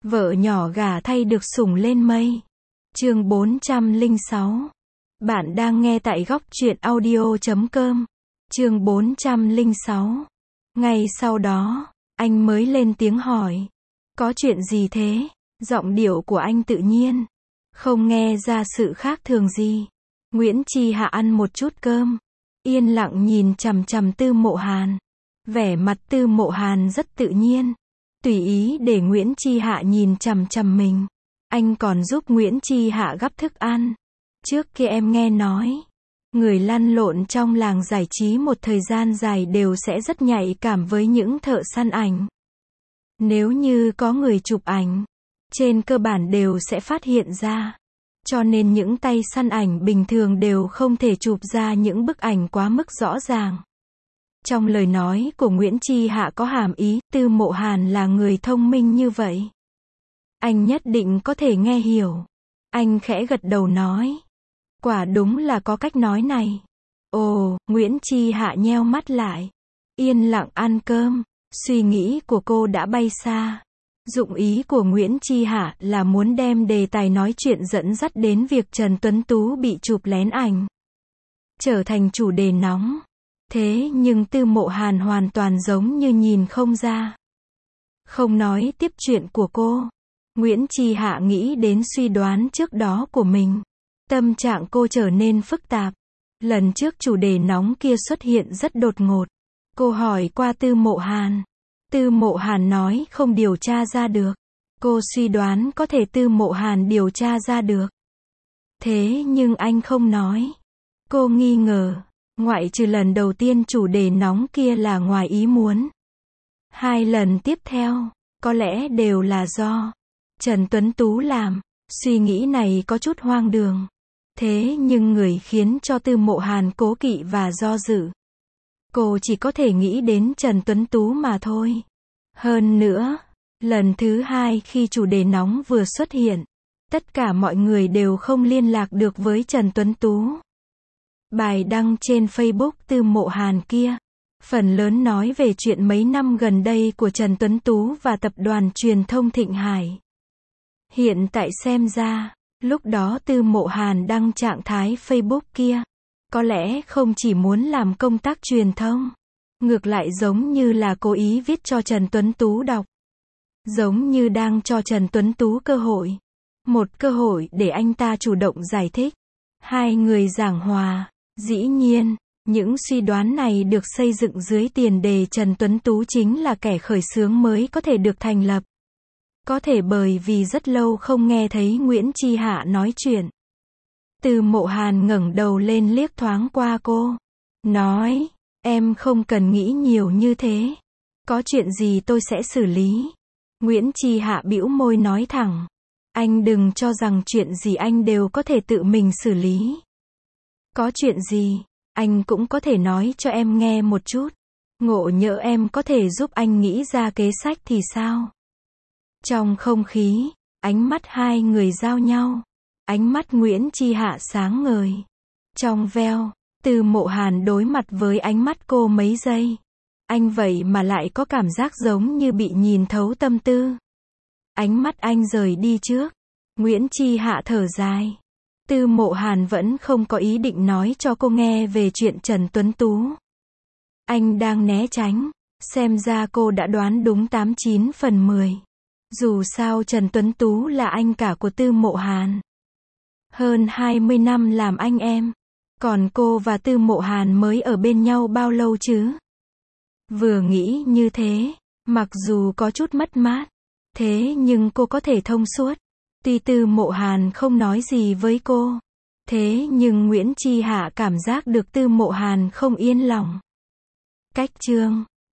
Vợ nhỏ gả thay được sủng lên mây. Chương 406. Bạn đang nghe tại góc truyện audio.com. Chương 406. Ngay sau đó, anh mới lên tiếng hỏi. Có chuyện gì thế? Giọng điệu của anh tự nhiên, không nghe ra sự khác thường gì. Nguyễn Chi Hạ ăn một chút cơm, yên lặng nhìn chằm chằm Tư Mộ Hàn. Vẻ mặt Tư Mộ Hàn rất tự nhiên, tùy ý để Nguyễn Chi Hạ nhìn chằm chằm mình. Anh còn giúp Nguyễn Chi Hạ gắp thức ăn. Trước kia em nghe nói, người lăn lộn trong làng giải trí một thời gian dài đều sẽ rất nhạy cảm với những thợ săn ảnh. Nếu như có người chụp ảnh, trên cơ bản đều sẽ phát hiện ra. Cho nên những tay săn ảnh bình thường đều không thể chụp ra những bức ảnh quá mức rõ ràng. Trong lời nói của Nguyễn Chi Hạ có hàm ý, Tư Mộ Hàn là người thông minh như vậy. Anh nhất định có thể nghe hiểu. Anh khẽ gật đầu nói. Quả đúng là có cách nói này. Ồ, Nguyễn Chi Hạ nheo mắt lại, yên lặng ăn cơm. Suy nghĩ của cô đã bay xa. Dụng ý của Nguyễn Chi Hạ là muốn đem đề tài nói chuyện dẫn dắt đến việc Trần Tuấn Tú bị chụp lén ảnh, trở thành chủ đề nóng. Thế nhưng Tư Mộ Hàn hoàn toàn giống như nhìn không ra. Không nói tiếp chuyện của cô, Nguyễn Chi Hạ nghĩ đến suy đoán trước đó của mình. Tâm trạng cô trở nên phức tạp. Lần trước chủ đề nóng kia xuất hiện rất đột ngột. Cô hỏi qua Tư Mộ Hàn. Tư Mộ Hàn nói không điều tra ra được. Cô suy đoán có thể Tư Mộ Hàn điều tra ra được. Thế nhưng anh không nói. Cô nghi ngờ, ngoại trừ lần đầu tiên chủ đề nóng kia là ngoài ý muốn. 2 lần tiếp theo, có lẽ đều là do Trần Tuấn Tú làm. Suy nghĩ này có chút hoang đường. Thế nhưng người khiến cho Tư Mộ Hàn cố kỵ và do dự, cô chỉ có thể nghĩ đến Trần Tuấn Tú mà thôi. Hơn nữa, lần thứ 2 khi chủ đề nóng vừa xuất hiện, tất cả mọi người đều không liên lạc được với Trần Tuấn Tú. Bài đăng trên Facebook Tư Mộ Hàn kia, phần lớn nói về chuyện mấy năm gần đây của Trần Tuấn Tú và tập đoàn truyền thông Thịnh Hải. Hiện tại xem ra, lúc đó Tư Mộ Hàn đăng trạng thái Facebook kia, có lẽ không chỉ muốn làm công tác truyền thông, ngược lại giống như là cố ý viết cho Trần Tuấn Tú đọc. Giống như đang cho Trần Tuấn Tú cơ hội. Một cơ hội để anh ta chủ động giải thích. 2 người giảng hòa. Dĩ nhiên, những suy đoán này được xây dựng dưới tiền đề Trần Tuấn Tú chính là kẻ khởi xướng mới có thể được thành lập. Có thể bởi vì rất lâu không nghe thấy Nguyễn Chi Hạ nói chuyện. Tư Mộ Hàn ngẩng đầu lên liếc thoáng qua cô. Nói, em không cần nghĩ nhiều như thế. Có chuyện gì tôi sẽ xử lý. Nguyễn Chi Hạ bĩu môi nói thẳng. Anh đừng cho rằng chuyện gì anh đều có thể tự mình xử lý. Có chuyện gì, anh cũng có thể nói cho em nghe một chút. Ngộ nhỡ em có thể giúp anh nghĩ ra kế sách thì sao? Trong không khí, ánh mắt 2 người giao nhau. Ánh mắt Nguyễn Chi Hạ sáng ngời, trong veo. Tư Mộ Hàn đối mặt với ánh mắt cô mấy giây. Anh vậy mà lại có cảm giác giống như bị nhìn thấu tâm tư. Ánh mắt anh rời đi trước. Nguyễn Chi Hạ thở dài. Tư Mộ Hàn vẫn không có ý định nói cho cô nghe về chuyện Trần Tuấn Tú. Anh đang né tránh. Xem ra cô đã đoán đúng 89 phần 10. Dù sao Trần Tuấn Tú là anh cả của Tư Mộ Hàn. Hơn 20 năm làm anh em. Còn cô và Tư Mộ Hàn mới ở bên nhau bao lâu chứ? Vừa nghĩ như thế, mặc dù có chút mất mát, thế nhưng cô có thể thông suốt. Tuy Tư Mộ Hàn không nói gì với cô, thế nhưng Nguyễn Chi Hạ cảm giác được Tư Mộ Hàn không yên lòng. Cách chương